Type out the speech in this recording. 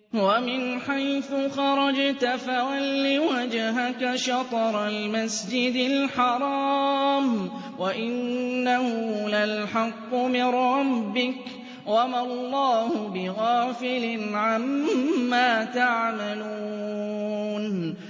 وَمِنْ حَيْثُ خَرَجْتَ فَوَلِّ وَجْهَكَ شَطْرَ الْمَسْجِدِ الْحَرَامِ ۖ وَإِنَّهُ لَلْحَقُّ مِن رَّبِّكَ ۗ وَمَا اللَّهُ بِغَافِلٍ عَمَّا تَعْمَلُونَ